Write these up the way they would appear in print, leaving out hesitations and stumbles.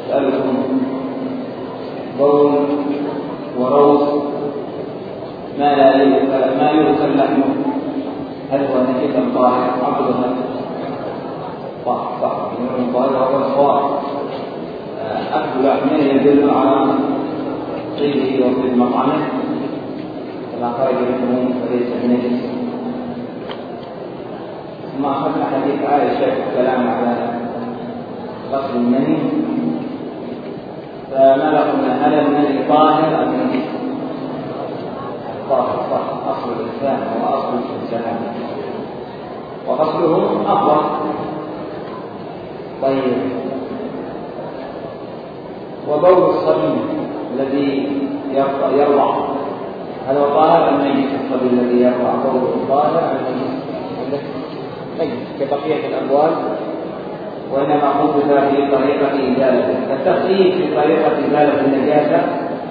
أسألكم بول وروث ما يؤكل لحمه هل هو نجسا طاهر عقلها صح من طاهر هو الصواب. أكل لحمه يدل على طيبه وطيب مطعمه كما خرج منه فليس بنجس. ثم أخذنا حديث عائشة الكلام على غسل المني، فما لقنا هل المني طاهر أم نجس؟ طاهر صح، أصل الإنسان هو أصل الإنسان وغسله أفضل. طيب، وبول الصبي الذي يرضع هل هو طاهر أم نجس؟ الصبي الذي يرضع بوله طاهر أم نجس؟ نجس كبقية الأبوال، وإنما خبث في طريقة إزالته. التخفيف في طريقة إزالة النجاسة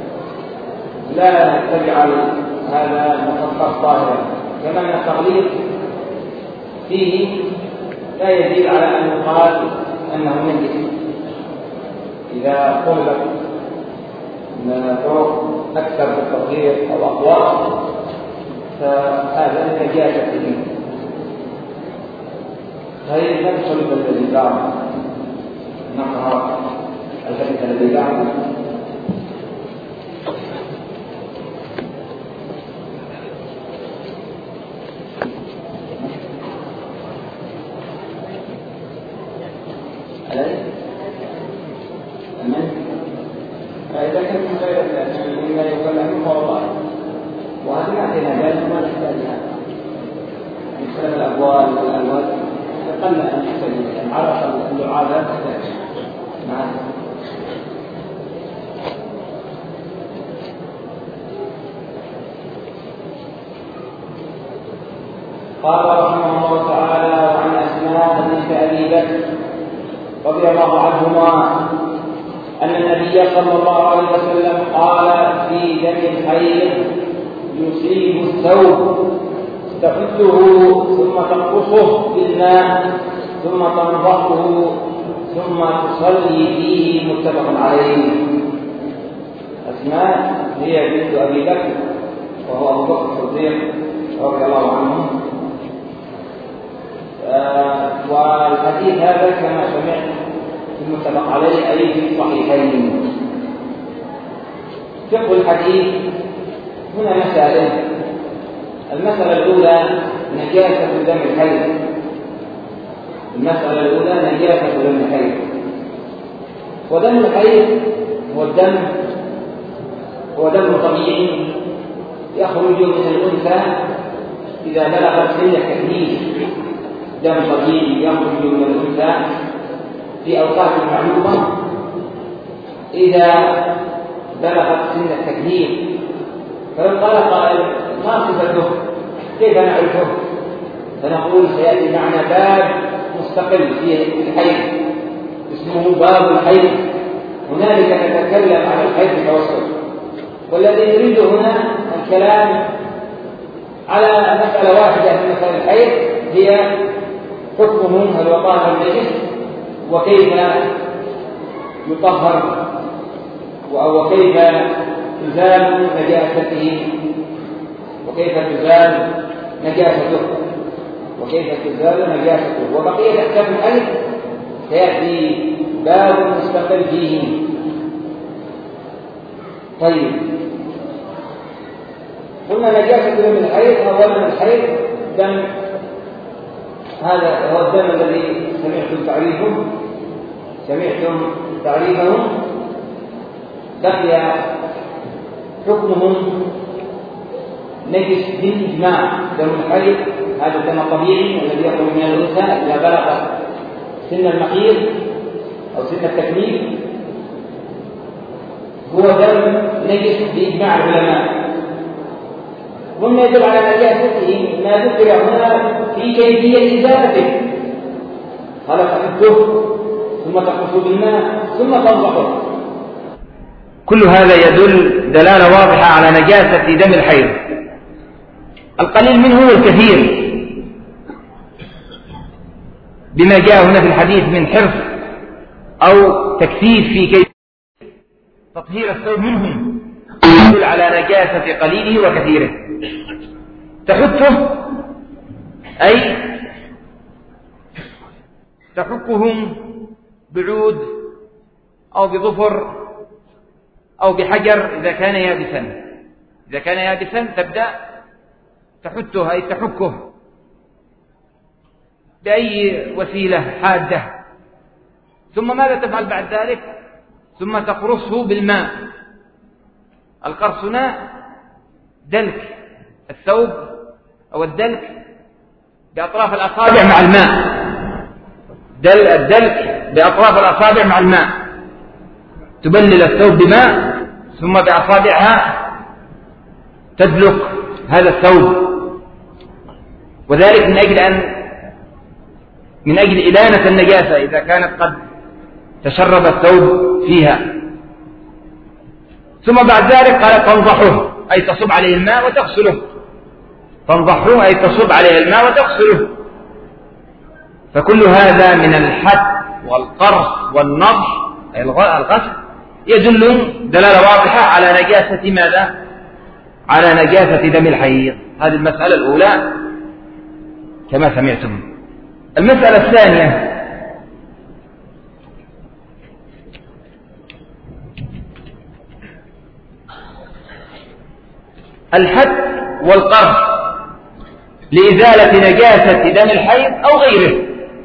لا تجعل هذا المخفف طاهرا، كما أن التغليظ فيه لا يدل على أن يقال أنه نجس. إذا طلبت طرق أكثر في التطهير أو أقوى فهذا النجاسة فيه. هذه لا تطلب الذي بعد نقرأ الحديث الذي بعد. فإذا كان من غير مما يكلم فهو طاهر، وهذه نعطينا ذلك وما نحتاجها من خلال الأبوال والألوان قل أن نحتاج عرف الدعاء لا تحتاج. نعم. قال رحمه الله تعالى: وعن أسماء بنت أبي بكر رضي الله عنهما أن النبي صلى الله عليه وسلم قال في دم الحيض يصيب الثوب تحده ثم تقصه بالماء ثم تنضحه ثم تصلي فيه. متفق عليه. أسماء هي بنت أبي بكر وهو أبو بكر الصديق رضي الله عنه. والحديث هذا كما سمعت المتفق عليه أي في الصحيحين. فقه الحديث هنا مسائل. المسألة الأولى نجاسة دم الحيض. المسألة الأولى نجاسة دم الحيض. ودم الحيض هو دم طبيعي يخرج من الأنثى إذا بلغت سن التكليف. دم طبيعي يخرج من الأنثى في أوقات معلومة إذا بلغت سن التكليف. فلو قال قائل: ما صفته؟ كيف نعرفه؟ فنقول: سيأتي معنا باب مستقل في الحيض اسمه باب الحيض، هنالك نتكلم عن الحيض التوسط. والذي نريد هنا الكلام على مسألة واحدة من مسائل الحيض، هي حكمه هل هو طاهر نجس، وكيف يطهر، وكيف تزال نجاسته، وبقية أحكام الحيض سيأتي باب مستقل فيه. طيب، قلنا نجاسة دم الحيض. أولا الحيض دم، هذا هو الدم الذي سمعتم تعريفه. بقي حكمه نجس بالإجماع. دم الحيض هذا الدم الطبيعي الذي يخرج من الأنثى إذا بلغ سن المحيض أو سن التكليف هو دم نجس بإجماع العلماء. ومما يدل على نجاسته ما ذكر هنا في كيفية إزالته. قال: تحده ثم تقص بالماء ثم تنضحه. كل هذا يدل دلالة واضحة على نجاسة دم الحيض. القليل منه والكثير بما جاء هنا في الحديث من حرص أو تكثيف في كيفية تطهير الثوب منهم يدل على نجاسة قليله وكثيره. تحكه أي تحكهم بعود أو بظفر أو بحجر إذا كان يابسا. إذا كان يابسا تبدأ تحته أي تحكه بأي وسيلة حادة. ثم ماذا تفعل بعد ذلك؟ ثم تقرصه بالماء. القرص هنا دلك الثوب أو الدلك بأطراف الأصابع مع الماء. الدلك بأطراف الأصابع مع الماء، تبلل الثوب بماء ثم بأصابعها تدلك هذا الثوب، وذلك من أجل إلانة النجاسة إذا كانت قد تشرب الثوب فيها. ثم بعد ذلك قال تنضحه أي تصب عليه الماء وتغسله. تنضحه أي تصب عليه الماء وتغسله. فكل هذا من الحك والقرص والنضح أي الغسل يدل دلالة واضحة على نجاسة ماذا؟ على نجاسة دم الحيض. هذه المسألة الأولى كما سمعتم. المسألة الثانية الحك والقرص لإزالة نجاسة دم الحيض أو غيره.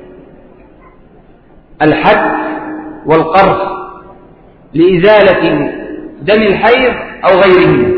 الحك والقرص لإزالة دم الحيض أو غيره.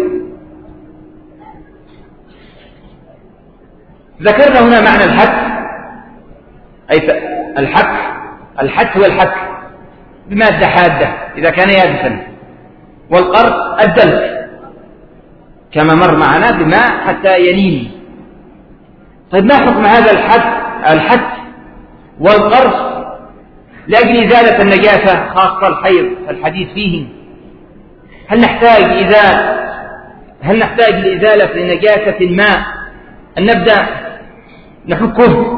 ذكرنا هنا معنى الحك أي الحك والحك بمادة حادة إذا كان يابسا، والقرص الدلك كما مر معنا بماء حتى يلين. طيب ما حكم هذا الحك والقرص لأجل إزالة النجاسة خاصة الحيض الحديث فيه؟ هل نحتاج لإزالة نجاسة الماء أن نبدأ نحكه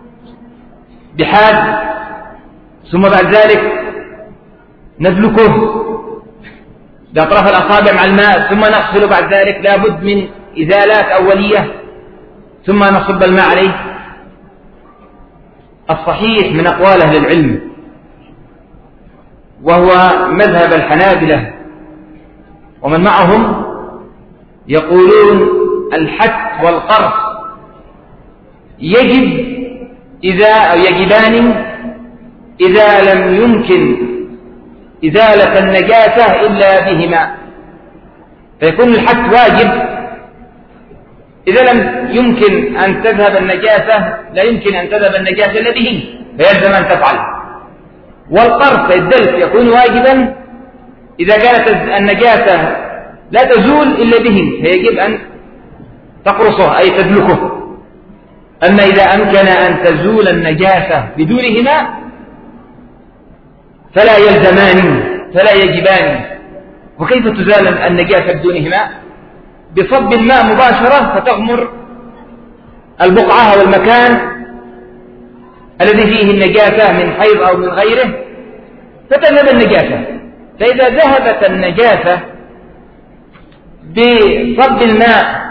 بحاد ثم بعد ذلك ندلكه بأطراف الأصابع مع الماء ثم نغسله بعد ذلك؟ لابد من إزالات أولية ثم نصب الماء عليه. الصحيح من أقوال أهل العلم وهو مذهب الحنابلة ومن معهم يقولون الحك والقرص يجبان إذا لم يمكن إزالة النجاسة إلا بهما. فيكون الحك واجب إذا لم يمكن أن تذهب النجاسة، لا يمكن أن تذهب النجاسة إلا به فيلزم أن تفعل. والقرص الدلك يكون واجبا إذا كانت النجاسة لا تزول إلا به فيجب أن تقرصه أي تدلكه. أما إذا أمكن أن تزول النجاسة بدونهما فلا يلزمان فلا يجبان. وكيف تزال النجاسة بدونهما؟ بصب الماء مباشرة فتغمر البقعة والمكان الذي فيه النجاسة من حيض أو من غيره فتذهب النجاسة. فإذا ذهبت النجاسة بصب الماء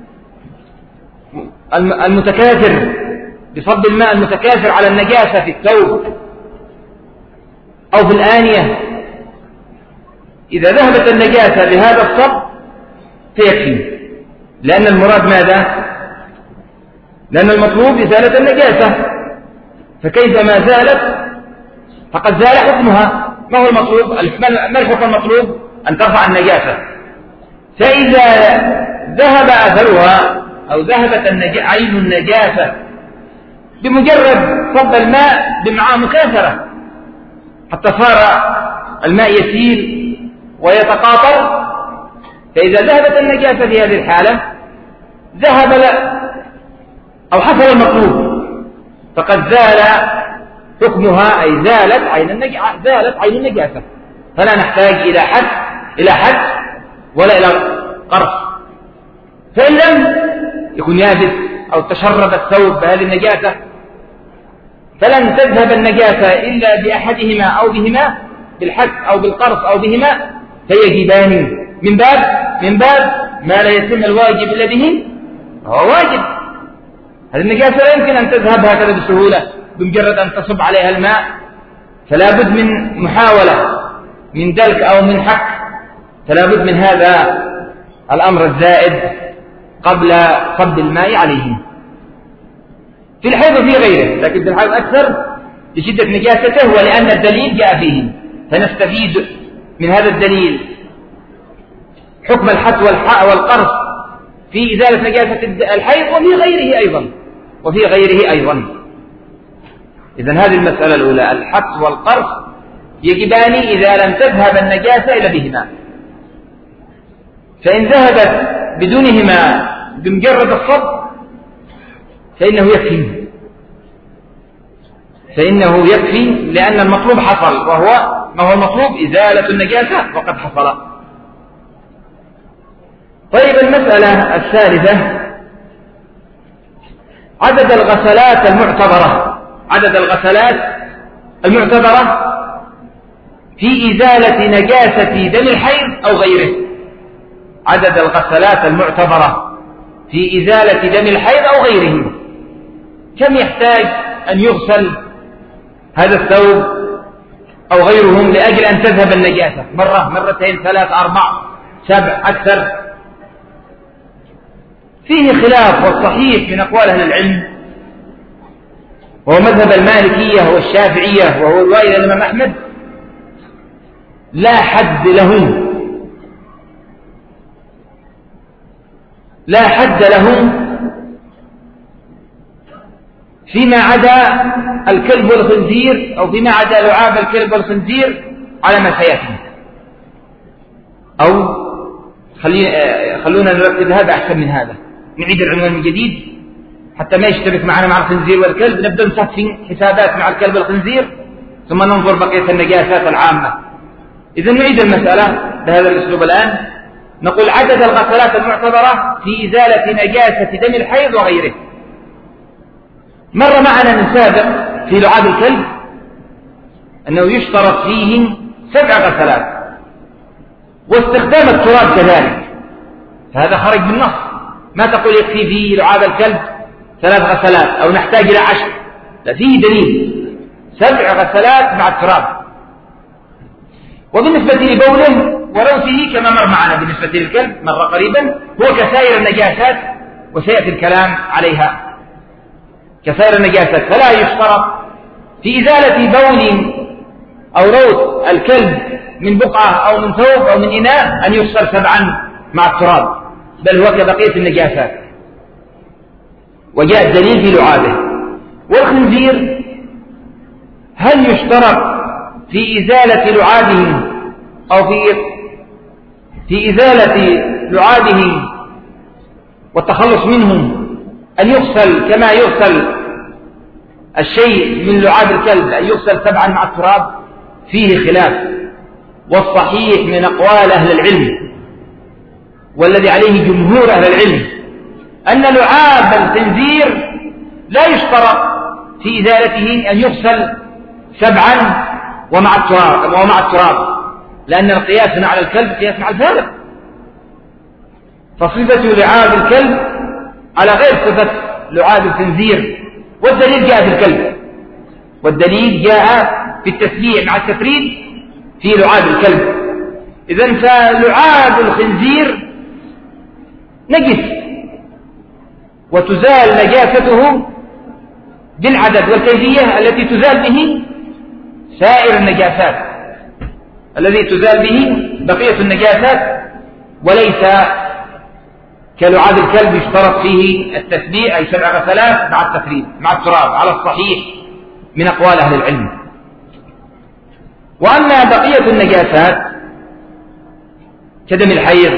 المتكاثر على النجاسة في الثوب أو في الآنية، إذا ذهبت النجاسة بهذا الصب فيكفي، لأن المراد ماذا؟ لأن المطلوب إزالة النجاسة، فكيفما زالت فقد زال حكمها. ما هو المطلوب؟ ما الحكم المطلوب؟ أن ترفع النجاسة. فإذا ذهب أثرها أو ذهبت عين النجاسة بمجرد صب الماء بمعاه مكاثرة حتى صار الماء يسيل ويتقاطر، فإذا ذهبت النجاسة في هذه الحالة ذهب أو حصل المطلوب فقد زال حكمها أي زالت عين النجاسة، فلا نحتاج إلى حد ولا إلى قرص. فإن لم يكن يابس أو تشرب الثوب بهذه النجاسة فلن تذهب النجاسة إلا بأحدهما أو بهما، بالحك أو بالقرص أو بهما، فيجبان من باب ما لا يتم الواجب إلا به هو واجب. هذه النجاسة لا يمكن أن تذهب هكذا بسهولة بمجرد أن تصب عليها الماء، فلا بد من محاولة من دلك أو من حك، فلا بد من هذا الأمر الزائد قبل صب الماء عليه في الحيض وفي غيره، لكن في الحيض أكثر لشدة نجاسته ولأن الدليل جاء فيه، فنستفيد من هذا الدليل حكم الحث والقرص في إزالة نجاسة الحيض وفي غيره أيضا. إذن هذه المسألة الأولى، الحث والقرص يجبان إذا لم تذهب النجاسة إلى بهما، فإن ذهبت بدونهما بمجرد الصب فإنه يكفي لأن المطلوب حصل، وهو ما هو المطلوب؟ إزالة النجاسة وقد حصل. طيب المسألة الثالثة عدد الغسلات المعتبرة في إزالة نجاسة دم الحيض أو غيره. عدد الغسلات المعتبرة في إزالة دم الحيض أو غيره، كم يحتاج أن يغسل هذا الثوب أو غيرهم لأجل أن تذهب النجاسة؟ مرة، مرتين، 3، 4، 7، أكثر؟ فيه خلاف، والصحيح من أقوال أهل العلم وهو مذهب المالكية والشافعية وهو رواية الإمام أحمد، لا حد لهم فيما عدا الكلب والخنزير، أو فيما عدا لعاب الكلب والخنزير على ما سيأتي. أو خلونا نرتب هذا أحسن من هذا، نعيد العنوان من جديد حتى ما يشتبك معنا مع الخنزير والكلب، نبدأ نصفي حسابات مع الكلب والخنزير ثم ننظر بقية النجاسات العامة. إذن نعيد المسألة بهذا الأسلوب الآن، نقول عدد الغسلات المعتبرة في إزالة نجاسة دم الحيض وغيره. مر معنا من سابق في لعاب الكلب أنه يشترط فيه 7 غسلات، واستخدام التراب كذلك، فهذا خرج من النص. ما تقول يكفي في لعاب الكلب 3 غسلات أو نحتاج إلى 10، لا، فيه دليل 7 غسلات مع التراب. وبالنسبة لبوله وروثه كما مر معنا بالنسبة للكلب مرة قريبا، هو كسائر النجاسات وسيأتي الكلام عليها كسائر النجاسات، فلا يشترط في إزالة بول أو روث الكلب من بقعة أو من ثوب أو من إناء أن يغسل 7 مع التراب، بل هو كبقية النجاسات، وجاء الدليل في لعابه. والخنزير هل يشترط في إزالة لعابه أو في إزالة لعابه والتخلص منهم أن يغسل كما يغسل الشيء من لعاب الكلب، أن يغسل 7 مع التراب؟ فيه خلاف، والصحيح من أقوال أهل العلم والذي عليه جمهور أهل العلم أن لعاب الخنزير لا يشترط في إزالته أن يغسل 7 ومع التراب، لأن القياس على الكلب قياس مع الفارق، فصفة لعاب الكلب على غير صفة لعاب الخنزير، والدليل جاء في الكلب، والدليل جاء في التسبيع مع التفريد في لعاب الكلب. إذن فلعاب الخنزير نجس وتزال نجاسته بالعدد والكيفية التي تزال به سائر النجاسات، الذي تزال به بقية النجاسات، وليس كلعاب الكلب يشترط فيه التسبيع أي 7 غسلات مع التفريد مع التراب على الصحيح من أقوال أهل العلم. وأما بقية النجاسات كدم الحيض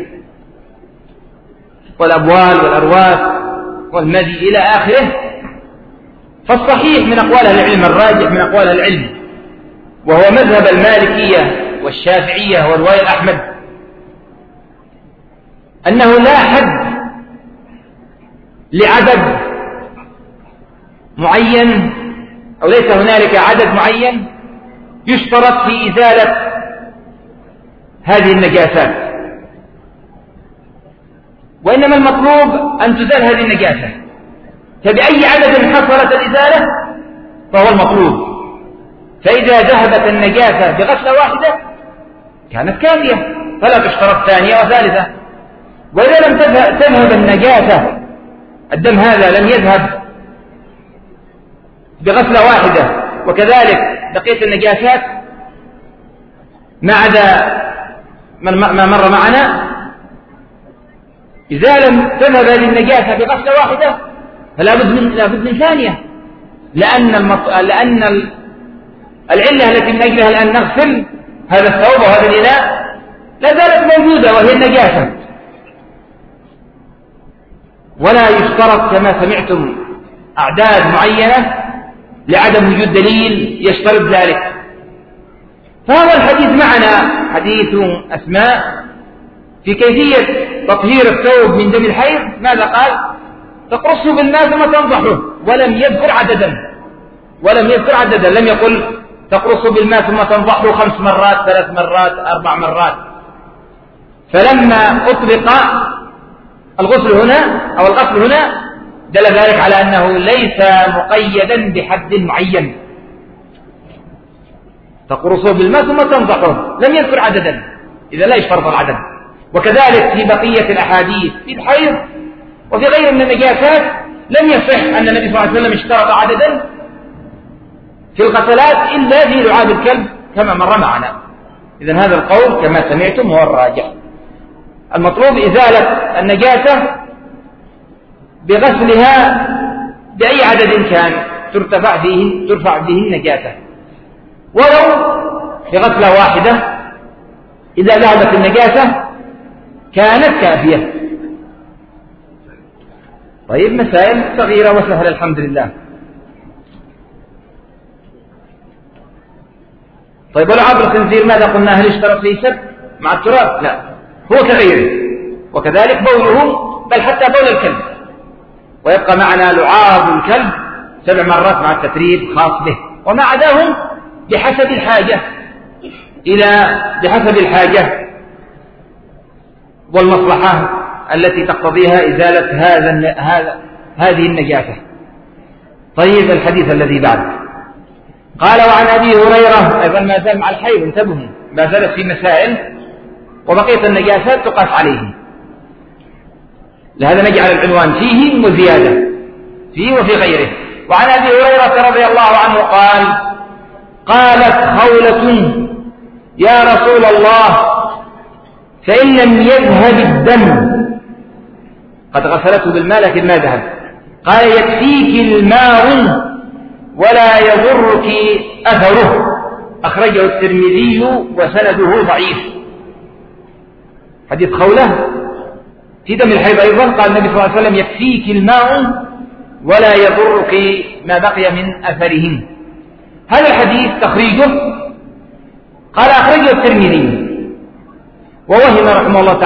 والأبوال والأرواث والمذي إلى آخره، فالصحيح من أقوال أهل العلم، الراجح من أقوال أهل العلم وهو مذهب المالكية والشافعية ورواية أحمد، أنه لا حد لعدد معين، أو ليس هنالك عدد معين يشترط في إزالة هذه النجاسات، وإنما المطلوب أن تزال هذه النجاسة. فبأي عدد حصلت الإزالة فهو المطلوب. فإذا ذهبت النجاسة بغسلة واحدة كانت كافية، فلا تشترط ثانية وثالثة. وإذا لم تذهب النجاسة، الدم هذا لم يذهب بغسلة واحدة، وكذلك بقية النجاسات ما عدا ما مر معنا، إذا لم تذهب هذه النجاسة بغسلة واحدة فلا بد من ثانية، لأن العلة التي من أجلها الآن نغسل هذا الثوب وهذا الإناء لا زالت موجودة، وهي النجاسة. ولا يشترط كما سمعتم أعداد معينة لعدم وجود دليل يشترط ذلك. فهذا الحديث معنا حديث أسماء في كيفية تطهير الثوب من دم الحيض. ماذا قال؟ تقرصه بالماء ثم تنضحه، ولم يذكر عددا، لم يقل تقرصه بالماء ثم تنضحه 5 مرات 3 مرات 4 مرات. فلما أطلق الغسل هنا أو الغسل هنا دل ذلك على أنه ليس مقيدا بحد معين. تقرصه بالماء ثم تنضحه، لم يذكر عددا، إذا لا يشترط العدد. وكذلك في بقية الأحاديث في الحيض وفي غير من النجاسات لم يصح أن النبي صلى الله عليه وسلم اشترط عددا في الغسلات إلا في لعاب الكلب كما مر معنا. إذن هذا القول كما سمعتم هو الراجح. المطلوب إزالة النجاسة بغسلها بأي عدد كان ترفع به النجاسة، ولو بغسلة واحدة إذا ذهبت النجاسة كانت كافية. طيب، مسائل صغيرة وسهلة الحمد لله. طيب، ولعاب الخنزير ماذا قلنا؟ هل اشترط فيه سب مع التراب؟ لا، هو كغيره، وكذلك بوله، بل حتى بول الكلب. ويبقى معنا لعاب الكلب 7 مرات مع التتريب خاص به، وما عداهم بحسب الحاجة والمصلحة التي تقتضيها إزالة هذه النجاسة. طيب، الحديث الذي بعد قال: وعن أبي هريرة، أيضا ما زال مع الحيض، انتبهوا، ما زالت في مسائل وبقية النجاسات تقاس عليه، لهذا نجعل العنوان فيه وزيادة فيه وفي غيره. وعن أبي هريرة رضي الله عنه قال: قالت خولة: يا رسول الله، فإن لم يذهب الدم، قد غسلته بالماء لكن ما ذهب، قال: يكفيك الماء ولا يضرك أثره. أخرجه الترمذي وسنده ضعيف. حديث خولة في دم الحيض أيضا، قال النبي صلى الله عليه وسلم: يكفيك الماء ولا يضرك ما بقي من أثرهم. هذا الحديث تخريجه قال أخرجه الترمذي، ووهم رحمه الله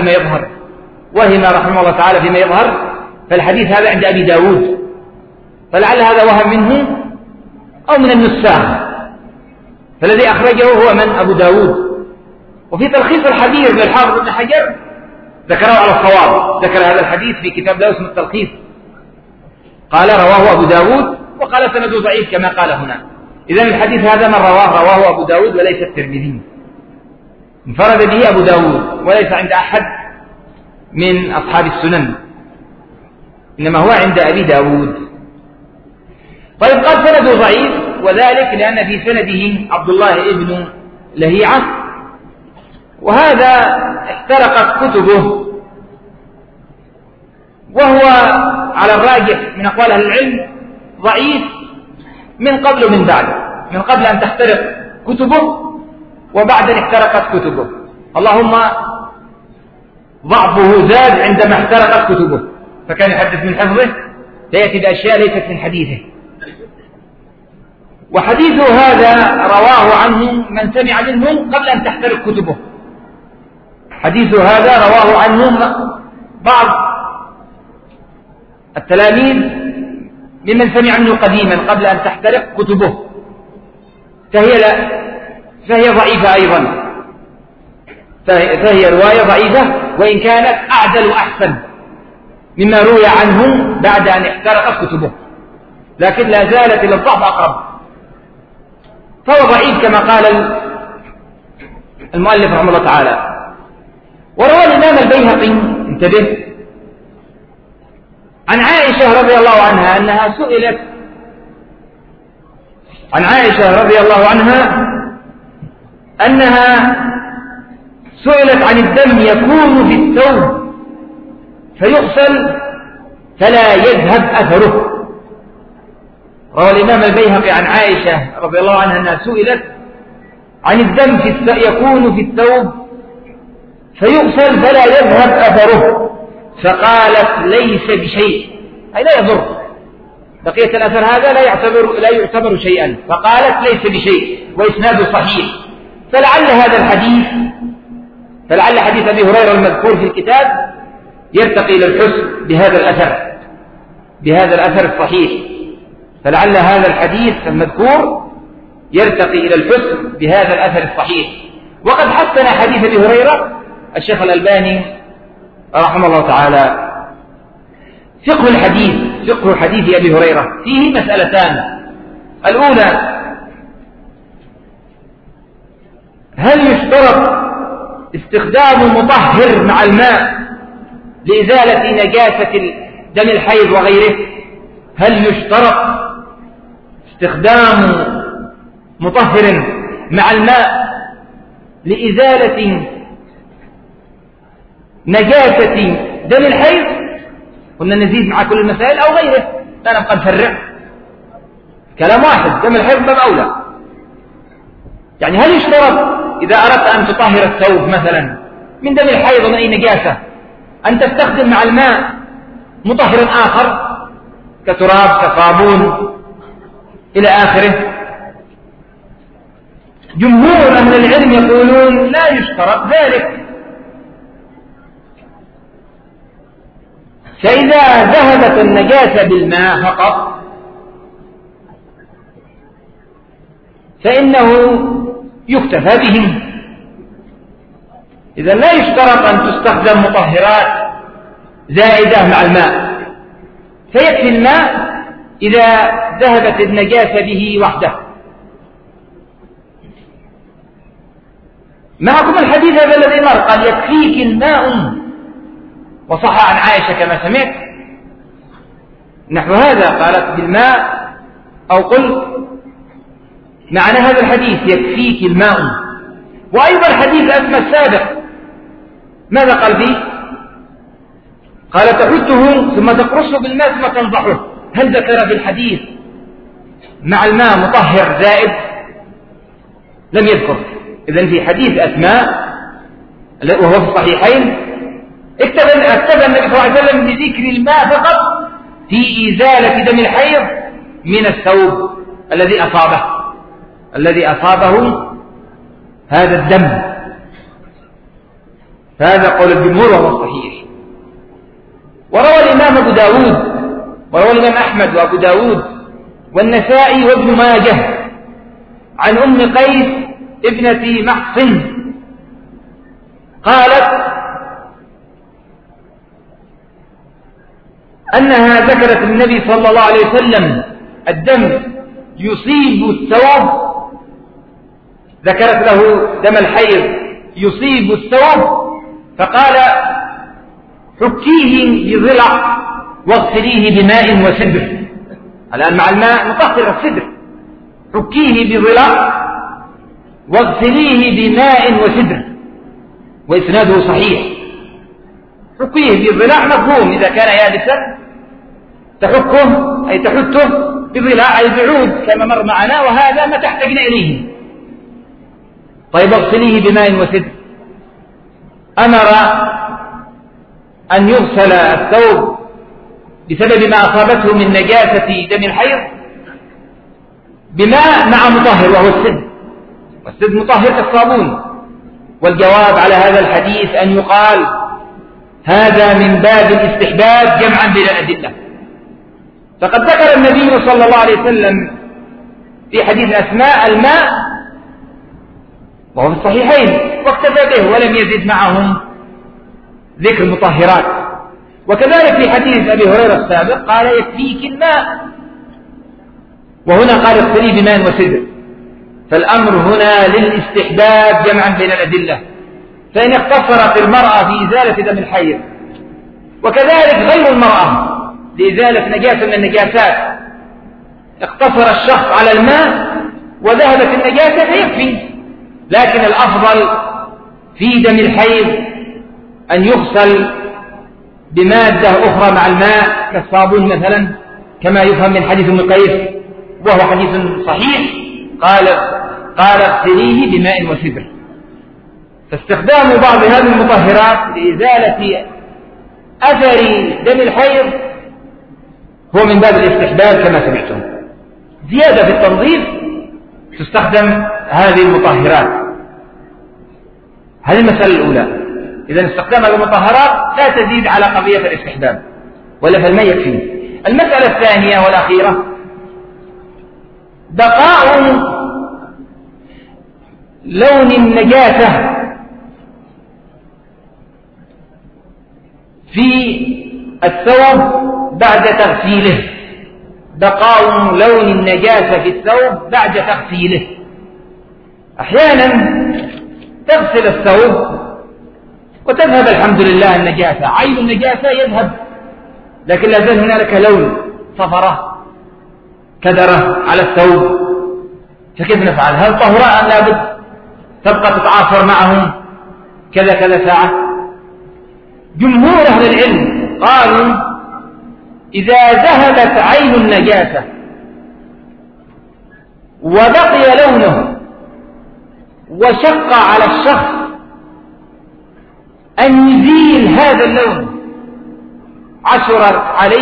تعالى فيما يظهر، فالحديث هذا عند أبي داود، فلعل هذا وهم منه أو من النساخ، فالذي أخرجه هو من أبو داود. وفي تلخيص الحديث للحافظ ابن حجر ذكره على الصواب، ذكر هذا الحديث في كتاب له اسمه التلخيص، قال رواه أبو داود، وقال سنده ضعيف كما قال هنا. إذن الحديث هذا من رواه أبو داود وليس الترمذي، انفرد به أبو داود وليس عند أحد من أصحاب السنن، إنما هو عند أبي داود. طيب، قال سنده ضعيف، وذلك لأن في سنده عبد الله ابن لهيعة، وهذا احترقت كتبه، وهو على الراجح من أقوال أهل العلم ضعيف من قبل ومن بعد، من قبل أن تحترق كتبه وبعد أن احترقت كتبه. اللهم ضعفه زاد عندما احترقت كتبه، فكان يحدث من حفظه فيأتي بأشياء ليست من حديثه. وحديثه هذا رواه عنه من سمع منه قبل أن تحترق كتبه. حديثه هذا رواه عنه بعض التلاميذ ممن سمع منه قديما قبل أن تحترق كتبه، فهي ضعيفة أيضا. فهي رواية ضعيفة، وإن كانت أعدل وأحسن مما روي عنه بعد أن احترقت كتبه، لكن لا زالت إلى الضعف أقرب، فهو ضعيف كما قال المؤلف رحمه الله تعالى. وروى الإمام البيهقي، انتبه، عن عائشة رضي الله عنها أنها سئلت، عن عائشة رضي الله عنها أنها سئلت عن الدم يكون في الثوب فيغسل فلا يذهب أثره. روى الإمام البيهقي عن عائشة رضي الله عنها أنها سئلت عن الدم يكون في الثوب فيغسل فلا يذهب أثره، فقالت ليس بشيء، أي لا يضر، بقية الأثر هذا لا يعتبر شيئا، فقالت ليس بشيء، وإسناده صحيح. فلعل حديث أبي هريرة المذكور في الكتاب يرتقي إلى الحسن بهذا الأثر الصحيح، فلعل هذا الحديث المذكور يرتقي إلى الحسن بهذا الأثر الصحيح. وقد حسن حديث أبي هريرة الشيخ الألباني رحمه الله تعالى. فقه حديث أبي هريرة فيه مسألتان. الأولى: هل يشترط استخدام مطهر مع الماء لإزالة نجاسة دم الحيض وغيره؟ هل يشترط استخدام مطهر مع الماء لإزالة نجاسة دم الحيض؟ قلنا نزيد مع كل المسائل أو غيره، لا نبقى نفرع، كلام واحد، دم الحيض باب أولى. يعني هل يشترط إذا أردت أن تطهر الثوب مثلا من دم الحيض ومن أي نجاسة أن تستخدم مع الماء مطهر آخر كتراب كصابون إلى آخره؟ جمهور أهل العلم يقولون لا يشترط ذلك، فإذا ذهبت النجاسة بالماء فقط فإنه يكتفى به. إذا لا يشترط أن تستخدم مطهرات زائدة مع الماء، فيكفي الماء إذا ذهبت النجاسة به وحده. معكم الحديث هذا الذي مر، قال يكفيك الماء، وصح عن عائشة كما سمعت نحو هذا، قالت بالماء، أو قل معنى هذا الحديث يكفيك الماء. وأيضا حديث أسمى السابق ماذا قال فيه؟ قال تحته ثم تقرصه بالماء ثم تنضحه. هل ذكر في الحديث مع الماء مطهر زائد؟ لم يذكر. إذن في حديث أسماء وهو في الصحيحين اكتفى النبي صلى الله عليه وسلم بذكر الماء فقط في إزالة دم الحيض من الثوب الذي أصابه هذا الدم. فهذا قول الجمهور وهو الصحيح. وروى الإمام أبو داود، وروى الإمام أحمد وأبو داود والنسائي وابن ماجه عن أم قيس ابنة محصن قالت أنها ذكرت النبي صلى الله عليه وسلم الدم يصيب الثوب، ذكرت له دم الحيض يصيب الثوب، فقال حكيه بضلع واغسليه بماء وسدر. الآن مع الماء نطهر السدر، حكيه بضلع واغسليه بماء وسدر، وإسناده صحيح. حكيه بضلع مفهوم، إذا كان يابسا تحكه أي تحته بضلع أي بعود كما مر معنا، وهذا ما تحتاجنا إليه. طيب اغسليه بماء وسدر، أمر أن يغسل الثوب بسبب ما أصابته من نجاسة دم الحيض بماء مع مطهر وهو السدر، والسدر مطهر كالصابون. والجواب على هذا الحديث أن يقال هذا من باب الاستحباب جمعا بين الأدلة. فقد ذكر النبي صلى الله عليه وسلم في حديث أسماء الماء وهو في الصحيحين، واكتفى به ولم يزد معهم ذكر المطهرات. وكذلك في حديث أبي هريرة السابق قال يكفيك الماء، وهنا قال اغسليه بماء وسدر. فالأمر هنا للاستحباب جمعا بين الأدلة، فإن اقتصرت المرأة في إزالة دم الحيض، وكذلك غير المرأة لإزالة نجاسة من النجاسات، اقتصر الشخص على الماء وذهبت النجاسة فيكفي. لكن الأفضل في دم الحيض أن يغسل بمادة أخرى مع الماء كالصابون مثلا، كما يفهم من حديث ابن قيس وهو حديث صحيح، قال اغسليه بماء وسدر. فاستخدام بعض هذه المطهرات لإزالة أثر دم الحيض هو من باب الاستحباب كما سمعتم. زيادة في التنظيف تستخدم هذه المطهرات. هذه المسألة الأولى. إذا استخدام هذه المطهرات لا تزيد على قضية الاستحباب، ولا فالماء يكفي. المسألة الثانية والأخيرة بقاء لون النجاسة في الثوب بعد تغسيله. بقاء لون النجاسة في الثوب بعد تغسيله. أحيانا تغسل الثوب وتذهب الحمد لله النجاسة، عين النجاسة يذهب، لكن لا زال هنالك لون صفرة كدرة على الثوب، فكيف نفعل؟ هل طهراء لابد تبقى تتعاصر معهم كذا ساعة؟ جمهور أهل العلم قالوا إذا ذهبت عين النجاسة وبقي لونه وشق على الشخص أن يزيل هذا اللون عثرت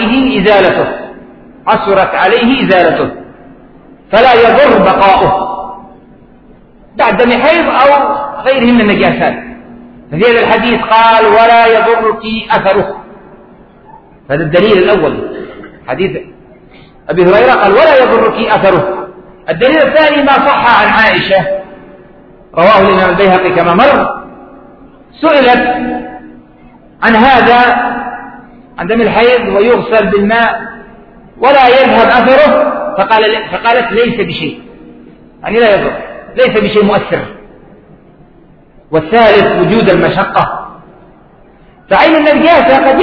عليه إزالته فلا يضر بقاؤه بعد دم حيض أو غيره من النجاسات. ففي هذا الحديث قال ولا يضرك أثره، هذا الدليل الأول. حديث أبي هريرة قال ولا يضرك أثره. الدليل الثاني ما صح عن عائشة رواه الإمام البيهقي كما مر، سئلت عن هذا عن دم الحيض ويغسل بالماء ولا يذهب أثره، فقالت ليس بشيء، يعني لا يضر، ليس بشيء مؤثر. والثالث وجود المشقة. فعين النجاسة قد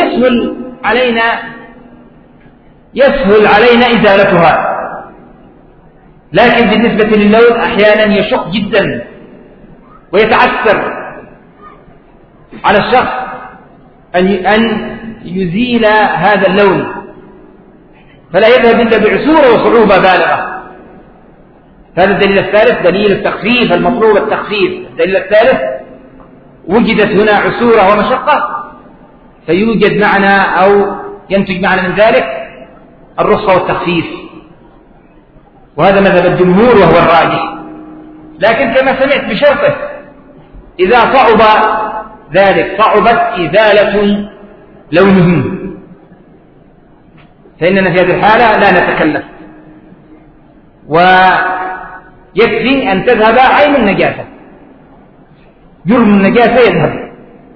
يسهل علينا إزالتها، لكن بالنسبة للون أحيانا يشق جدا ويتعثر على الشخص أن يزيل هذا اللون، فلا يذهب إلا بعسورة وصعوبة بالغة. هذا الدليل الثالث دليل التخفيف المطلوب، التخفيف. الدليل الثالث وجدت هنا عسورة ومشقة فيوجد معنا أو ينتج معنا من ذلك الرخصة والتخفيف، وهذا مذهب الجمهور وهو الراجح. لكن كما سمعت بشرطه إذا صعب ذلك صعبت إزالة لونه، فإننا في هذه الحالة لا نتكلف، ويكفي أن تذهب عين النجاسة، جرم النجاسة يذهب.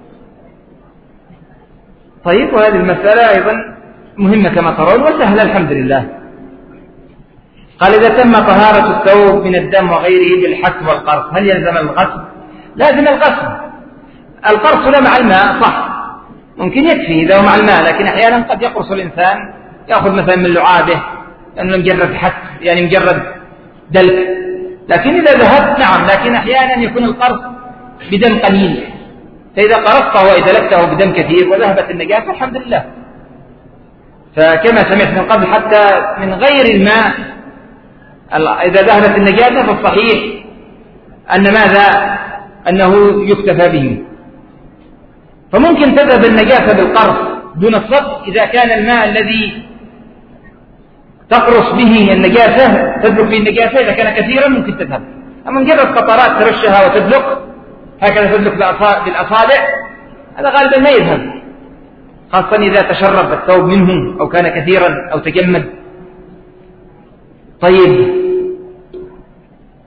طيب، وهذه المسألة أيضا مهمة كما ترون وسهلة الحمد لله. قال إذا تم طهارة الثوب من الدم وغيره بالحك والقرص هل يلزم الغسل؟ لازم الغسل. القرص لا مع الماء صح، ممكن يكفي إذا هو مع الماء، لكن أحيانا قد يقرص الإنسان يأخذ مثلا من لعابه لأنه مجرد حك، يعني مجرد دلك. لكن إذا ذهبت نعم، لكن أحيانا يكون القرص بدم قليل، فإذا قرصته وإزلته بدم كثير وذهبت النجاسة الحمد لله. فكما سمعت من قبل حتى من غير الماء إذا ذهبت النجاسة فالصحيح أن ماذا؟ أنه يكتفى به. فممكن تذهب النجاسة بالقرص دون الصب إذا كان الماء الذي تقرص به النجاسة تدلق فيه النجاسة إذا كان كثيرا ممكن تذهب. أما مجرد قطرات ترشها وتدلق هكذا تدلق بالأصابع هذا غالبا ما يذهب، خاصة إذا تشرب الثوب منه أو كان كثيرا أو تجمد. طيب،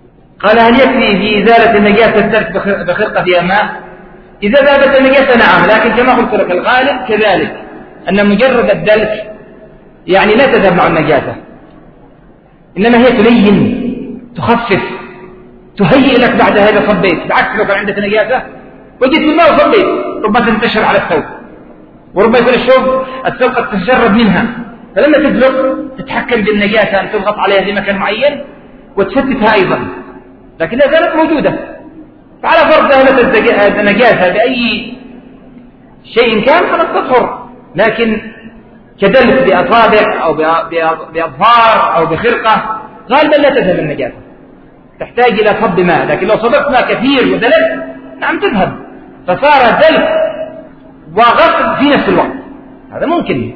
قال هل يكفي في إزالة النجاسة الدلك بخرقة فيها ماء؟ إذا ذهبت النجاسة نعم، لكن كما قلت لك الغالب كذلك أن مجرد الدلك يعني لا تذهب مع النجاسة، إنما هي تلين تخفف تهيئ لك بعد هذا صبيت، بعكس لو كان عندك نجاسة وجدت الماء وصبيت ربما تنتشر على الثوب، وربما يكون الثوب قد تتشرب منها، فلما تدلق تتحكم بالنجاسة أن تضغط عليها في مكان معين وتفتتها أيضا، لكن لا زالت موجودة. فعلى فرض ذهبت النجاسة بأي شيء كان خلاص تطهر، لكن كدلك بأصابع أو بأظفار أو بخرقة غالبا لا تذهب النجاسة، تحتاج إلى صب ماء، لكن لو صببت ماء كثير ودلك نعم تذهب، فصار دلك وغسل في نفس الوقت، هذا ممكن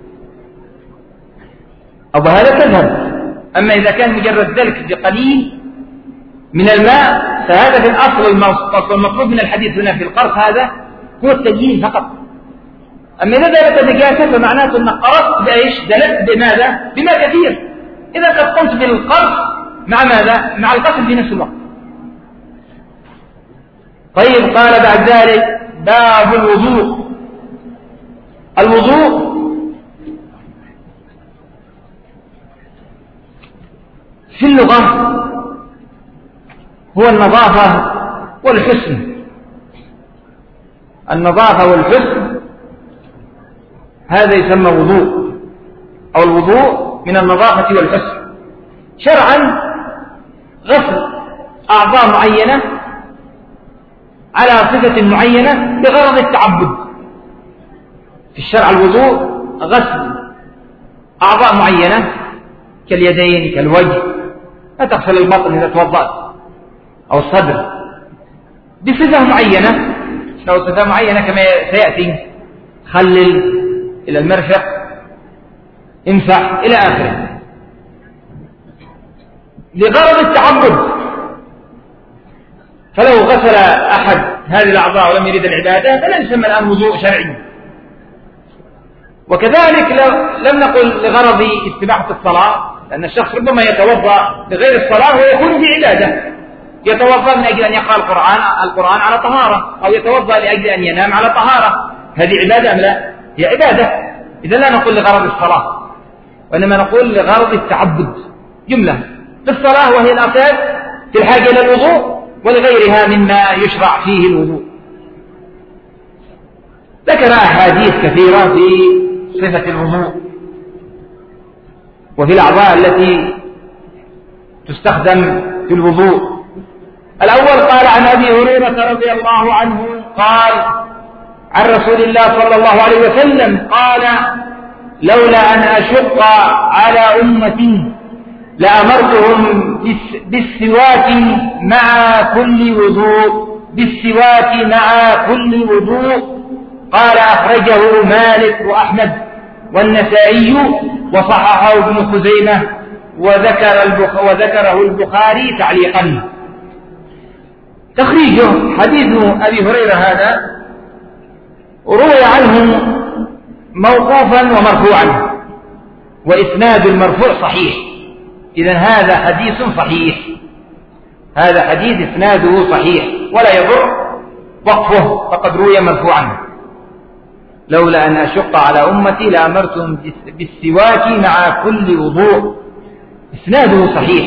أو بهذا تذهب. أما إذا كان مجرد دلك بقليل من الماء فهذا في الأصل المطلوب من الحديث هنا في القرص هذا هو التليين فقط. أما إذا ذهبت النجاسة فمعناته أنك قرصت بإيش؟ دلكت بماذا؟ بماء كثير، إذا قد قمت بالقرص مع ماذا؟ مع الغسل في نفس الوقت. طيب قال بعد ذلك باب الوضوء. الوضوء في اللغة هو النظافة والحسن. النظافة والحسن هذا يسمى وضوء، أو الوضوء من النظافة والحسن. شرعا غسل أعضاء معينة على صفة معينة بغرض التعبد. في الشرع الوضوء غسل أعضاء معينة كاليدين كالوجه، لا تغسل البطن إذا توضأت أو الصدر بصفة معينة، لو صفة معينة كما سيأتي خلل إلى المرفق امسح إلى آخره لغرض التعبد. فلو غسل أحد هذه الأعضاء ولم يريد العبادة فلا يسمى الآن وضوء شرعي. وكذلك لم نقل لغرض استباحة الصلاة، لأن الشخص ربما يتوضأ لغير الصلاة ويكون في عبادة، يتوضأ من أجل أن يقرأ القرآن على طهارة، أو يتوضأ لأجل أن ينام على طهارة، هذه عبادة أم لا؟ هي عبادة. إذا لا نقول لغرض الصلاة، وإنما نقول لغرض التعبد جملة في الصلاة، وهي الأساس في الحاجة إلى الوضوء، ولغيرها مما يشرع فيه الوضوء. ذكر أحاديث كثيرة في صفة الوضوء وفي الأعضاء التي تستخدم في الوضوء. الأول قال عن أبي هريرة رضي الله عنه قال عن رسول الله صلى الله عليه وسلم قال لولا أن أشق على أمتي لأمرتهم بالسواك مع كل وضوء، بالسواك مع كل وضوء. قال أخرجه مالك وأحمد والنسائي وصححه ابن خزيمة وذكره البخاري تعليقا. تخريجه حديث أبي هريرة هذا روي عنه موقوفا ومرفوعا، وإسناد المرفوع صحيح. إذن هذا حديث صحيح، هذا حديث إسناده صحيح ولا يضر وقفه، فقد روي مرفوعا لولا أن أشق على أمتي لأمرتهم بالسواك مع كل وضوء. إسناده صحيح،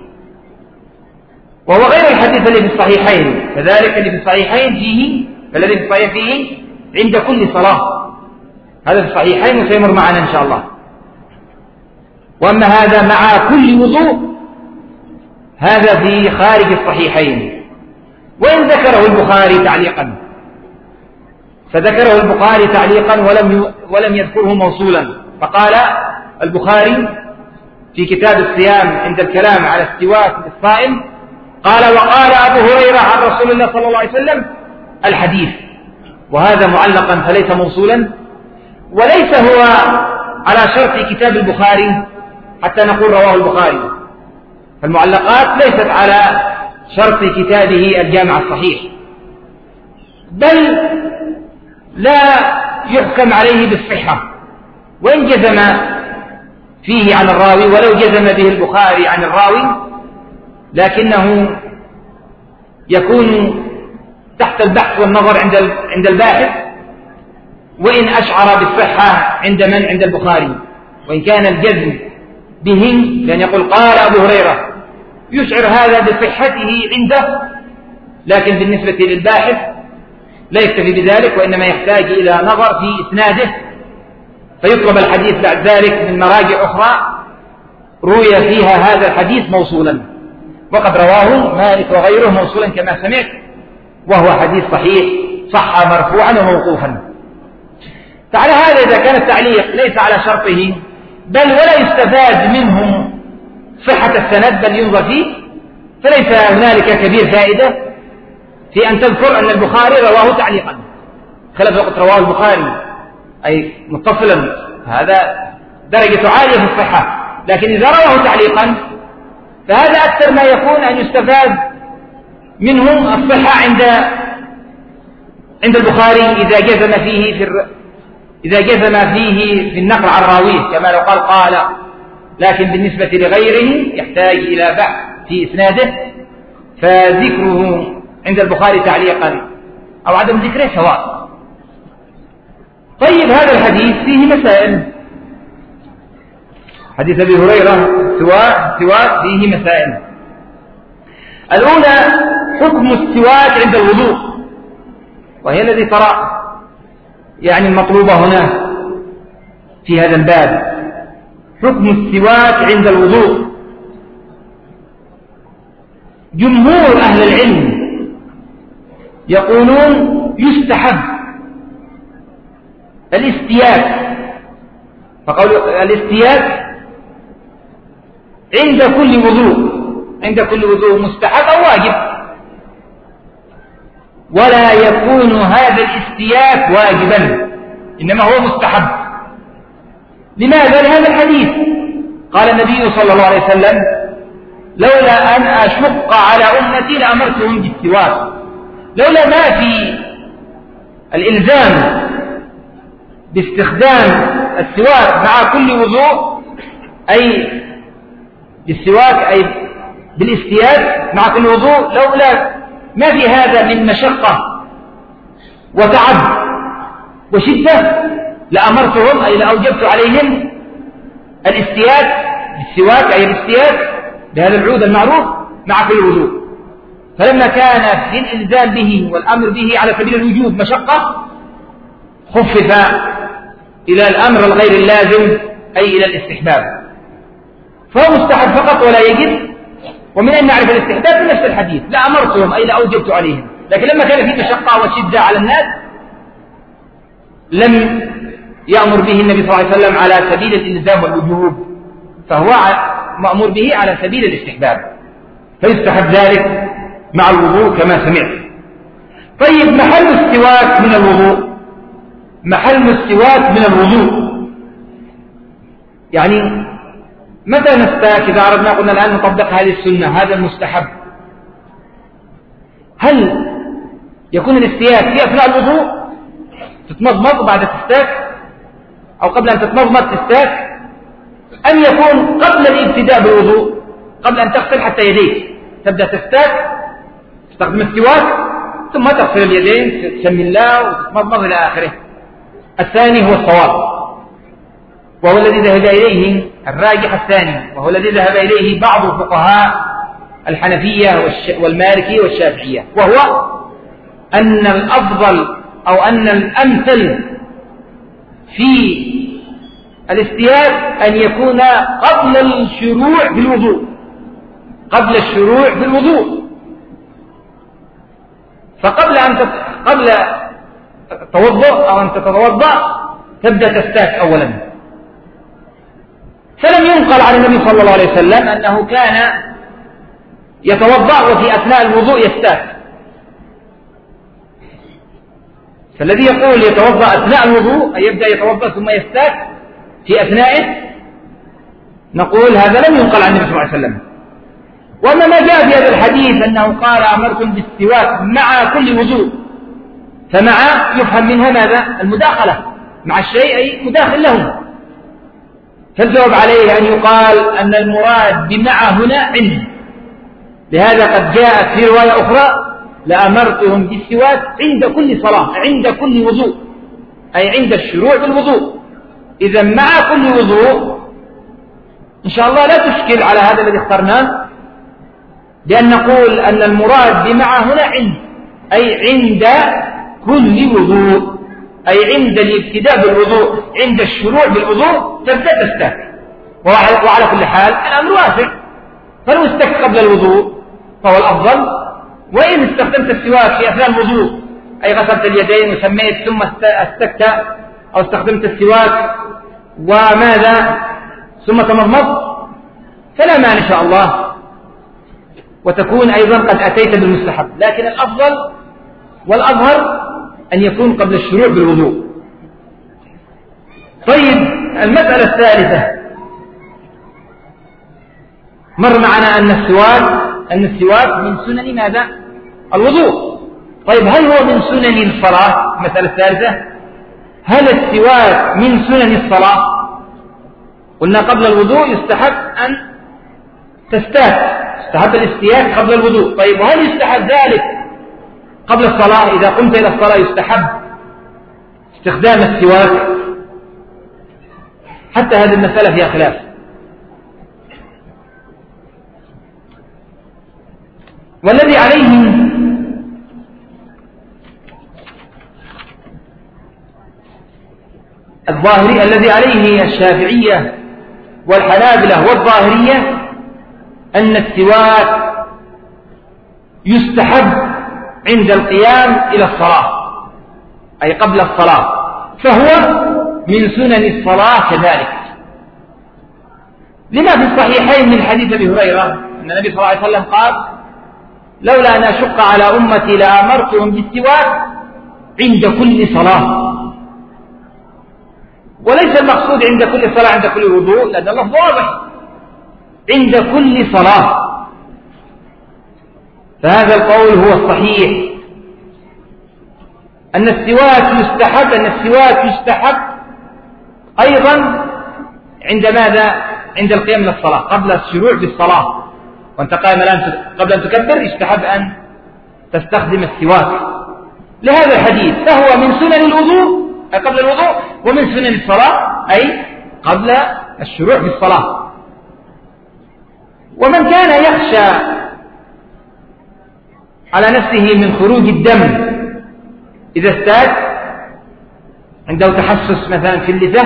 وهو غير الحديث الذي في الصحيحين. كذلك اللي في الصحيحين فيه، الذي في الصحيح فيه عند كل صلاة، هذا في الصحيحين وسيمر معنا إن شاء الله. وأما هذا مع كل وضوء هذا في خارج الصحيحين، وإن ذكره البخاري تعليقا، فذكره البخاري تعليقا ولم يذكره موصولا. فقال البخاري في كتاب الصيام عند الكلام على السواك للصائم قال وقال أبو هريرة عن رسول الله صلى الله عليه وسلم الحديث، وهذا معلقا فليس موصولا، وليس هو على شرط كتاب البخاري حتى نقول رواه البخاري. فالمعلقات ليست على شرط كتابه الجامع الصحيح، بل لا يحكم عليه بالصحة وإن جزم فيه عن الراوي، ولو جزم به البخاري عن الراوي لكنه يكون تحت البحث والنظر عند الباحث، وإن أشعر بالصحة عند من؟ عند البخاري. وإن كان الجزم به لأن يقول قال أبو هريرة يشعر هذا بصحته عنده، لكن بالنسبة للباحث لا يكتفي بذلك، وإنما يحتاج إلى نظر في إسناده فيطلب الحديث بعد ذلك من مراجع أخرى روي فيها هذا الحديث موصولا، وقد رواه مالك وغيره موصولا كما سمعت، وهو حديث صحيح صح مرفوعا وموقوفا. فعلى هذا إذا كان التعليق ليس على شرطه بل ولا يستفاد منه صحة السند بل ينظر فيه، فليس هنالك كبير فائدة في أن تذكر أن البخاري رواه تعليقا، خلف وقت رواه البخاري أي متصلا، هذا درجة عالية في الصحة. لكن إذا رواه تعليقا فهذا أكثر ما يكون أن يستفاد منه الصحة عند البخاري إذا جزم فيه في النقل عن راويه، كما لو قال لكن بالنسبة لغيره يحتاج إلى بحث في إسناده، فذكره عند البخاري تعليقا أو عدم ذكره سواء. طيب هذا الحديث فيه مسائل، حديث أبي هريرة سواء فيه مسائل. الأولى حكم السواك عند الوضوء، وهي الذي ترى يعني المطلوبة هنا في هذا الباب، حكم السواك عند الوضوء. جمهور أهل العلم يقولون يستحب الاستياك، فقالوا الاستياك عند كل وضوء مستحب أو واجب، ولا يكون هذا الاستياك واجبا إنما هو مستحب. لماذا؟ لهذا الحديث قال النبي صلى الله عليه وسلم لولا أن أشق على أمتي لأمرتهم بالسواك، لولا ما في الإلزام باستخدام السواك مع كل وضوء أي بالسواك أي بالاستياك مع كل وضوء، لولا ما في هذا من مشقة وتعب وشدة لأمرتهم أي لأوجبت عليهم الاستياك بالسواك أي بالاستياك بهذا العود المعروف مع كل وضوء. فلما كان في الإلزام به والأمر به على سبيل الوجوب مشقة خفف إلى الأمر الغير اللازم أي إلى الاستحباب، فهو مستحب فقط ولا يجب. ومن أن نعرف الاستحباب في نفس الحديث لأمرتهم أي لأوجبت عليهم، لكن لما كان فيه مشقة وشدة على الناس لم يأمر به النبي صلى الله عليه وسلم على سبيل الإلزام والوجوب، فهو مأمور به على سبيل الاستحباب، فيستحب ذلك مع الوضوء كما سمعت. طيب محل السواك من الوضوء، محل السواك من الوضوء يعني متى نستاك؟ إذا أردنا قلنا الآن نطبق هذه السنة هذا المستحب، هل يكون الاستياك في أثناء الوضوء تتمضمض بعد تستاك أو قبل أن تتمضمض تستاك، أم يكون قبل الابتداء بالوضوء قبل أن تغسل حتى يديك تبدأ تستاك تستخدم السواك ثم تغسل اليدين تسمي الله وتتمضمض إلى آخره؟ الثاني هو الصواب، وهو الذي ذهب إليه الراجح الثاني، وهو الذي ذهب إليه بعض الفقهاء الحنفية والمالكية والشافعية، وهو أن الأفضل أو أن الأمثل في الاستياك أن يكون قبل الشروع بالوضوء، فقبل قبل التوضؤ أو أن تتوضأ تبدأ تستاك أولا. فلم ينقل عن النبي صلى الله عليه وسلم أنه كان يتوضأ وفي أثناء الوضوء يستاك، فالذي يقول يتوضأ أثناء الوضوء أي يبدأ يتوضأ ثم يستاك في أثنائه نقول هذا لم ينقل عن النبي صلى الله عليه وسلم. وأما ما جاء في هذا الحديث أنه قال أمركم بالسواك مع كل وضوء، فمع يفهم منها ماذا؟ المداخلة مع الشيء أي مداخل له، فالجواب عليه أن يقال أن المراد بمع هنا عند، لهذا قد جاءت في رواية أخرى لأمرتهم بالسواك عند كل صلاة، عند كل وضوء، أي عند الشروع بالوضوء. إذا مع كل وضوء إن شاء الله لا تشكل على هذا الذي اخترناه، بأن نقول أن المراد بمع هنا عند، أي عند كل وضوء، أي عند الابتداء بالوضوء، عند الشروع بالوضوء تبدأ تستاك. وعلى كل حال الأمر واسع، فلو استكت قبل الوضوء فهو الأفضل، وإن استخدمت السواك في أثناء الوضوء أي غسلت اليدين وسميت ثم استكت أو استخدمت السواك وماذا ثم تمضمض فلا مانع إن شاء الله، وتكون أيضا قد أتيت بالمستحب. لكن الأفضل والأظهر أن يكون قبل الشروع بالوضوء. طيب المسألة الثالثة، مر معنا أن السواك من سنن ماذا؟ الوضوء. طيب هل هو من سنن الصلاة؟ المسألة الثالثة، هل السواك من سنن الصلاة؟ قلنا قبل الوضوء يستحب أن تستاك، يستحب الاستياك قبل الوضوء. طيب وهل يستحب ذلك قبل الصلاة؟ إذا قمت إلى الصلاة يستحب استخدام السواك؟ حتى هذه المسألة فيها خلاف. والذي عليه الظاهري، الذي عليه الشافعية والحنابلة والظاهرية، أن السواك يستحب عند القيام إلى الصلاة أي قبل الصلاة، فهو من سنن الصلاة كذلك. لما في الصحيحين من حديث أبي هريرة أن النبي صلى الله عليه وسلم قال: لولا أن أشق على أمتي لأمرتهم بالسواك عند كل صلاة. وليس المقصود عند كل صلاة عند كل وضوء، لأن اللفظ واضح، عند كل صلاة. فهذا القول هو الصحيح، أن السواك يستحب أيضا عند ماذا؟ عند القيام للصلاة قبل الشروع بالصلاة. وأنت قائم الآن قبل أن تكبر يستحب أن تستخدم السواك لهذا الحديث، فهو من سنن الوضوء أي قبل الوضوء، ومن سنن الصلاة أي قبل الشروع بالصلاة. ومن كان يخشى على نفسه من خروج الدم إذا استاك، عنده تحسس مثلا في اللثة،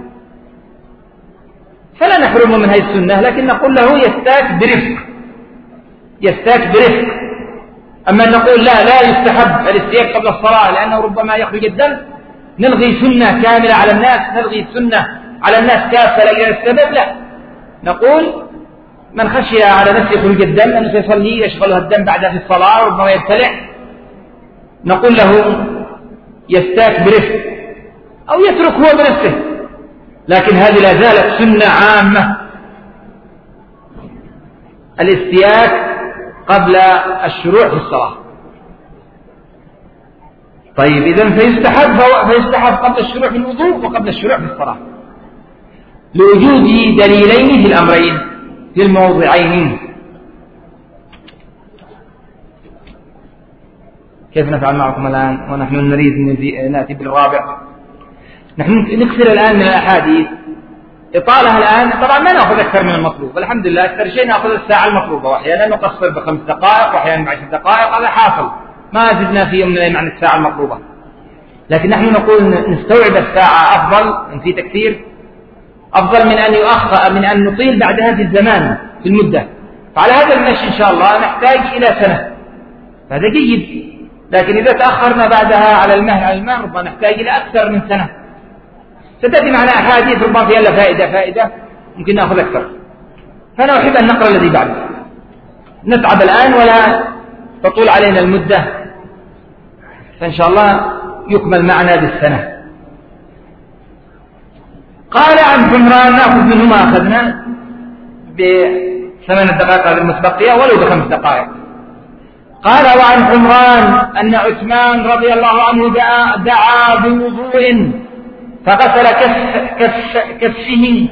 فلا نحرمه من هذه السنة، لكن نقول له يستاك برفق. أما نقول لا يستحب الاستياك قبل الصلاة لأنه ربما يخرج الدم، نلغي سنة كاملة على الناس، نلغي سنة على الناس كافة لإلى السبب، لا، نقول من خشي على نفسه خروج الدم أنه سيصلي يشغلها الدم بعدها في الصلاة وربما يبتلع، نقول له يستاك برفق أو يترك هو بنفسه، لكن هذه لا زالت سنة عامة، الاستياك قبل الشروع في الصلاة. طيب إذن فيستحب قبل الشروع في الوضوء وقبل الشروع في الصلاة، لوجود دليلين في الأمرين في الموضعين. كيف نفعل معكم الآن ونحن نريد نأتي بالرابع؟ نحن نكثر الآن من الأحاديث إطالها الآن، طبعا ما نأخذ أكثر من المطلوب، والحمد لله أكثر شيء نأخذ الساعة المطلوبة، وأحيانا نقصر ب5 دقائق وأحيانا ب10 دقائق، هذا حاصل، ما زدنا في يوم من الأيام عن الساعة المطلوبة. لكن نحن نقول نستوعب الساعة أفضل، في تكثير أفضل من أن نطيل بعدها في الزمان في المدة. فعلى هذا المشي إن شاء الله نحتاج إلى سنة، هذا جيد. لكن إذا تأخرنا بعدها على المهر ربما نحتاج إلى أكثر من سنة. ستأتي معنا أحاديث ربما فيها فائدة ممكن نأخذ أكثر. فأنا أحب أن نقرأ الذي بعده، نتعب الآن ولا تطول علينا المدة، فإن شاء الله يكمل معنا بالسنة. قال عن حمران، نأخذ منه ما أخذنا ب8 دقائق المتبقية ولو ب5 دقائق. قال وعن حمران أن عثمان رضي الله عنه دعا بوضوء فغسل كفه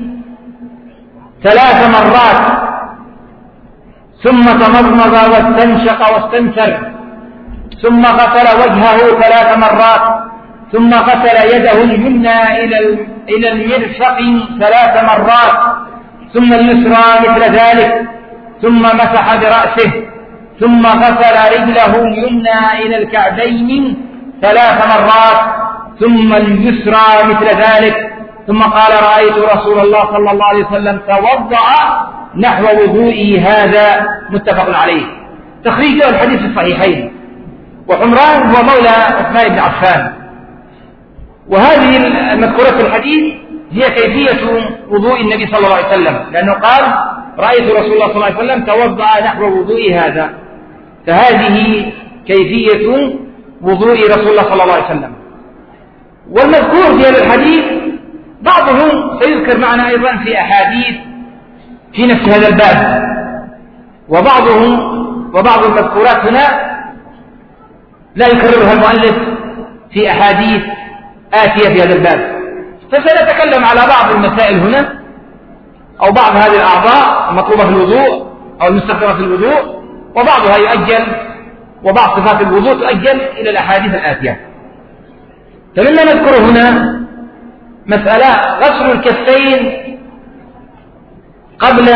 3 مرات ثم تمضمض واستنشق واستنثر ثم غسل وجهه 3 مرات، ثم غسل يده اليمنى إلى المرفق 3 مرات، ثم اليسرى مثل ذلك، ثم مسح برأسه، ثم غسل رجله اليمنى إلى الكعبين 3 مرات، ثم اليسرى مثل ذلك، ثم قال رأيت رسول الله صلى الله عليه وسلم توضأ نحو وضوئي هذا. متفق عليه. تخريج الحديث في الصحيحين. وحمران هو مولى عثمان بن عفان. وهذه المذكورة في الحديث هي كيفية وضوء النبي صلى الله عليه وسلم، لأنه قال رأيت رسول الله صلى الله عليه وسلم توضأ نحو وضوئي هذا، فهذه كيفية وضوء رسول الله صلى الله عليه وسلم. والمذكور في هذا الحديث بعضهم سيذكر معنا أيضا في أحاديث في نفس هذا الباب، وبعض المذكورات هنا لا يكررها المؤلف في أحاديث آتية في هذا الباب. فسنتكلم على بعض المسائل هنا، أو بعض هذه الأعضاء المطلوبة في الوضوء أو المستخدمة في الوضوء، وبعضها يؤجل، وبعض صفات الوضوء تؤجل إلى الأحاديث الآتية. فمما نذكر هنا مسألة غسل الكفين قبل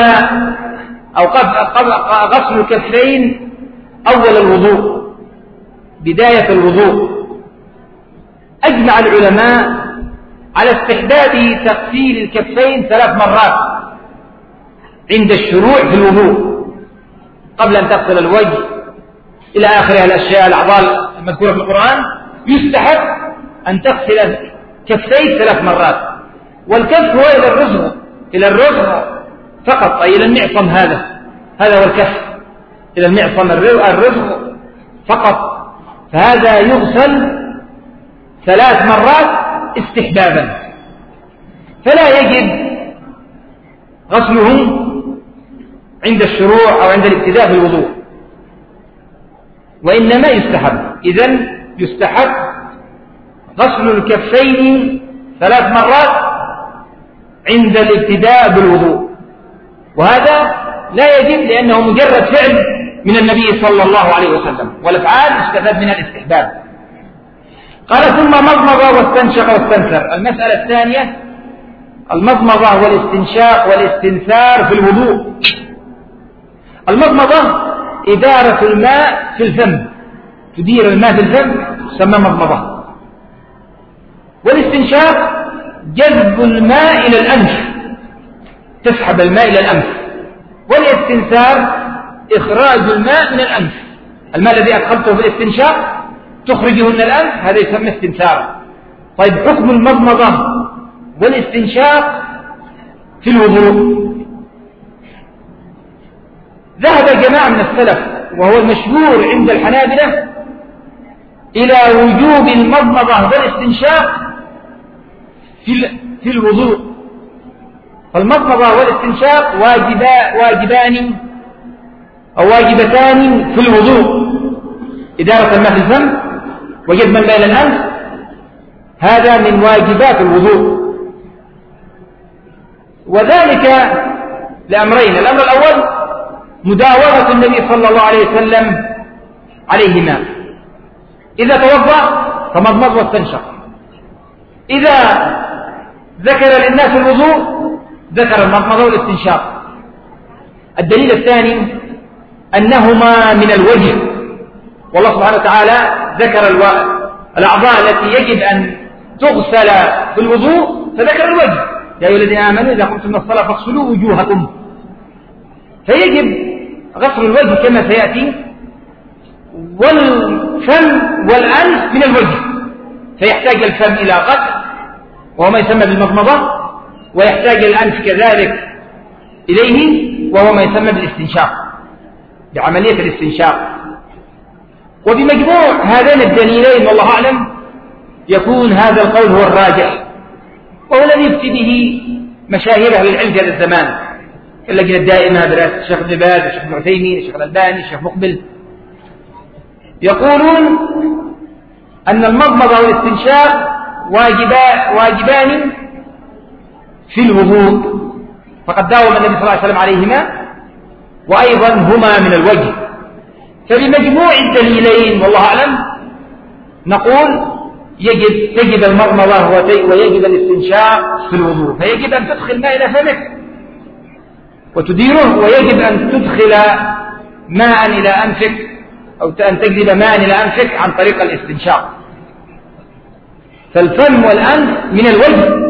غسل الكفين أول الوضوء، بداية الوضوء. أجمع العلماء على استحباب تغسيل الكفين 3 مرات عند الشروع في الوضوء، قبل أن تغسل الوجه إلى آخر الأشياء الأعضاء المذكورة في القرآن. يستحب أن تغسل كفيك 3 مرات. والكف هو إلى الرزق فقط، أي إلى المعصم. هذا هو الكف، إلى المعصم الرزق فقط. فهذا يغسل 3 مرات استحبابا، فلا يجب غسله عند الشروع أو عند الابتداء في الوضوء، وإنما يستحب. إذن يستحب غسل الكفين 3 مرات عند الابتداء بالوضوء، وهذا لا يجب لأنه مجرد فعل من النبي صلى الله عليه وسلم، والأفعال استفاد منها الاستحباب. قال ثم مضمض واستنشق واستنثر. المسألة الثانية المضمضة والاستنشاق والاستنثار في الوضوء. المضمضة إدارة الماء في الفم، تدير الماء في الفم تسمى مضمضة. والاستنشاق جذب الماء إلى الأنف، تسحب الماء إلى الأنف. والاستنثار إخراج الماء من الأنف، الماء الذي أدخلته في الاستنشاق تخرجه من الأنف، هذا يسمى استنثار. طيب حكم المضمضة والاستنشاق في الوضوء؟ ذهب جماعة من السلف وهو المشهور عند الحنابلة إلى وجوب المضمضة والاستنشاق في الوضوء. فالمضمضة والاستنشاق واجبان أو واجبتان في الوضوء، إدارة الماء في الفم وجذب الماء إلى الأنف، هذا من واجبات الوضوء. وذلك لأمرين: الأمر الأول مداومة النبي صلى الله عليه وسلم عليهما، إذا توضأ فمضمض واستنشق، إذا ذكر للناس الوضوء ذكر المضمضة والاستنشاق. الدليل الثاني أنهما من الوجه، والله سبحانه وتعالى ذكر الأعضاء التي يجب أن تغسل في الوضوء فذكر الوجه: يا أيها الذين آمنوا إذا قمتم من الصلاة فاغسلوا وجوهكم. فيجب غسل الوجه كما سيأتي، والفم والأنف من الوجه، فيحتاج الفم إلى غسل وهو ما يسمى بالمضمضة، ويحتاج الأنف كذلك إليه وهو ما يسمى بالاستنشاق، بعملية الاستنشاق. وبمجموع هذين الدليلين والله أعلم يكون هذا القول هو الراجح، وهو الذي يفتي به مشاهير أهل العلم في هذا الزمان، اللجنة الدائمة برئاسة الشيخ ابن باز والشيخ ابن عثيمين الشيخ الألباني الشيخ مقبل، يقولون أن المضمضة والاستنشاق واجبان في الوضوء، فقد داوم النبي صلى الله عليه وسلم عليهما، وأيضا هما من الوجه. فبمجموع الدليلين والله أعلم نقول تجب المضمضة ويجب الاستنشاق في الوضوء، فيجب أن تدخل ماء إلى فمك وتديره، ويجب أن تدخل ماء إلى أنفك أو أن تجذب ماء إلى أنفك عن طريق الاستنشاق. فالفم والأنف من الوجه،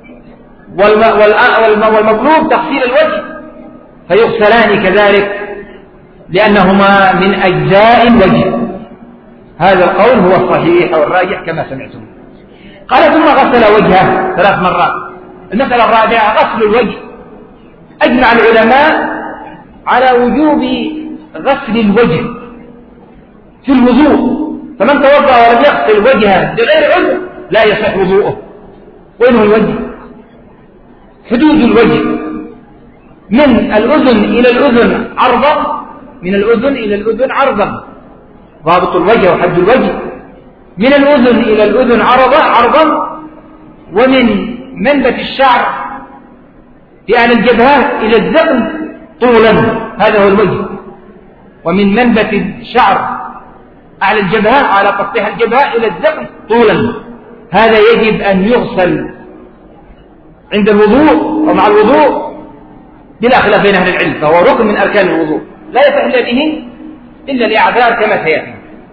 والمطلوب تغسيل الوجه، فيغسلان كذلك لأنهما من أجزاء الوجه. هذا القول هو الصحيح والراجح كما سمعتم. قال ثم غسل وجهه 3 مرات. المسألة الرابعة غسل الوجه. أجمع العلماء على وجوب غسل الوجه في الوضوء، فمن توضأ ولم يغسل وجهه بغير عذر لا يصح وضوءه. وين هو الوجه؟ حدود الوجه من الأذن إلى الأذن عرضا، من الأذن إلى الأذن عرضا، ضابط الوجه وحد الوجه من الأذن إلى الأذن عرضا، ومن منبت الشعر في أعلى الجبهة إلى الذقن طولا، هذا هو الوجه. ومن منبت الشعر أعلى الجبهة على تسطيح الجبهة إلى الذقن طولا، هذا يجب أن يغسل عند الوضوء ومع الوضوء بلا خلاف بين أهل العلم، فهو ركن من أركان الوضوء لا يصح به إلا لأعذار كما سيأتي.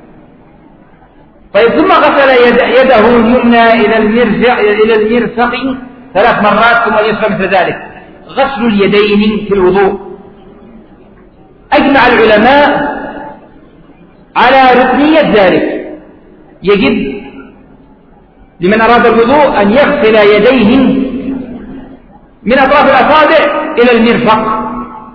طيب ثم غسل يده اليمنى إلى المرفق 3 مرات ثم اليسرى مثل ذلك. غسل اليدين في الوضوء. أجمع العلماء على ركنية ذلك، يجب لمن أراد الوضوء أن يغسل يديه من أطراف الأصابع إلى المرفق،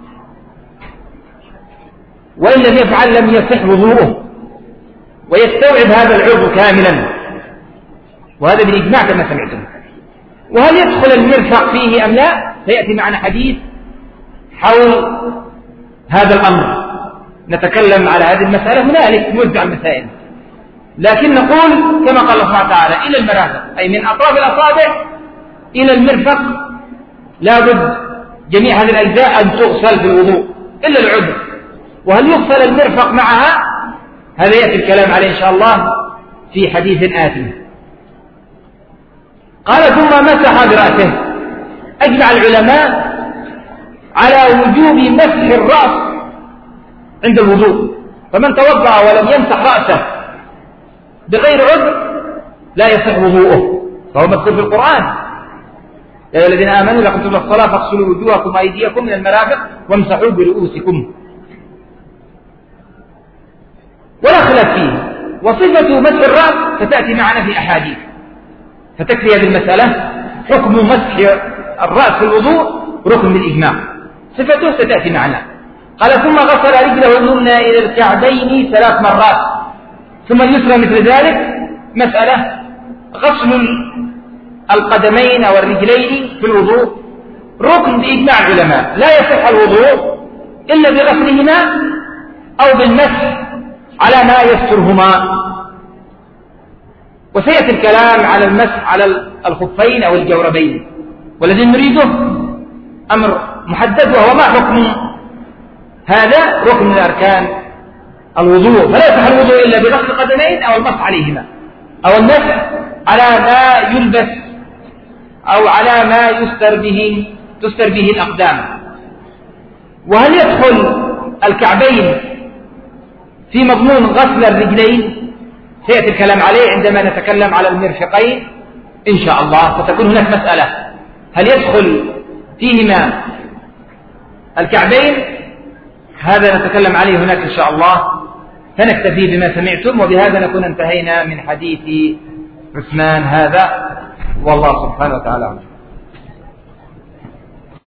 وإن لم يفعل لم يصح وضوءه ويستوعب هذا العضو كاملا، وهذا بالإجماع كما سمعتم. وهل يدخل المرفق فيه أم لا سيأتي معنا حديث حول هذا الأمر، نتكلم على هذه المسألة هنالك نوزع المسائل، لكن نقول كما قال الله تعالى إلى المرافق، أي من أطراف الأصابع إلى المرفق لابد جميع هذه الأجزاء أن تغسل بالوضوء إلا العضو. وهل يغسل المرفق معها؟ هذا يأتي الكلام عليه إن شاء الله في حديث آتي. قال ثم مسح برأسه. أجمع العلماء على وجوب مسح الرأس عند الوضوء، فمن توضأ ولم يمسح رأسه بغير عذر لا يصح وضوءه، فهو مذكور في القرآن: يا أيها الذين آمنوا إذا قمتم إلى الصلاة فاغسلوا وجوهكم وأيديكم من المرافق وامسحوا برؤوسكم. ولا خلاف فيه. وصفة مسح الرأس ستأتي معنا في أحاديث، فتكفي هذه المسألة حكم مسح الرأس في الوضوء ركن بالإجماع، صفته ستأتي معنا. قال ثم غسل رجله اليمنى إلى الكعبين 3 مرات ثم اليسرى مثل ذلك. مسألة غسل القدمين أو الرجلين في الوضوء ركن بإجماع العلماء، لا يصح الوضوء إلا بغسلهما أو بالمسح على ما يسترهما. وسيأتي الكلام على المسح على الخفين أو الجوربين، والذي نريده أمر محدد، وهو ما حكم هذا ركن من أركان الوضوء، فلا يصح الوضوء إلا بغسل القدمين أو المسح عليهما أو المسح على ما يلبس أو على ما تستر به الأقدام. وهل يدخل الكعبين في مضمون غسل الرجلين؟ سيأتي الكلام عليه عندما نتكلم على المرفقين إن شاء الله، فتكون هناك مسألة هل يدخل فيهما الكعبين، هذا نتكلم عليه هناك إن شاء الله. فنكتفي بما سمعتم، وبهذا نكون انتهينا من حديث عثمان هذا، والله سبحانه وتعالى.